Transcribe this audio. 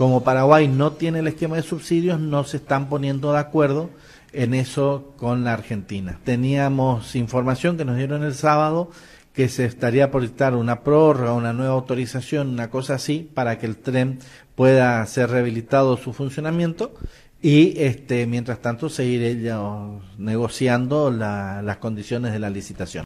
Como Paraguay no tiene el esquema de subsidios, no se están poniendo de acuerdo en eso con la Argentina. Teníamos información que nos dieron el sábado que se estaría por dictar una prórroga, una nueva autorización, una cosa así, para que el tren pueda ser rehabilitado su funcionamiento y mientras tanto seguir ellos negociando las condiciones de la licitación.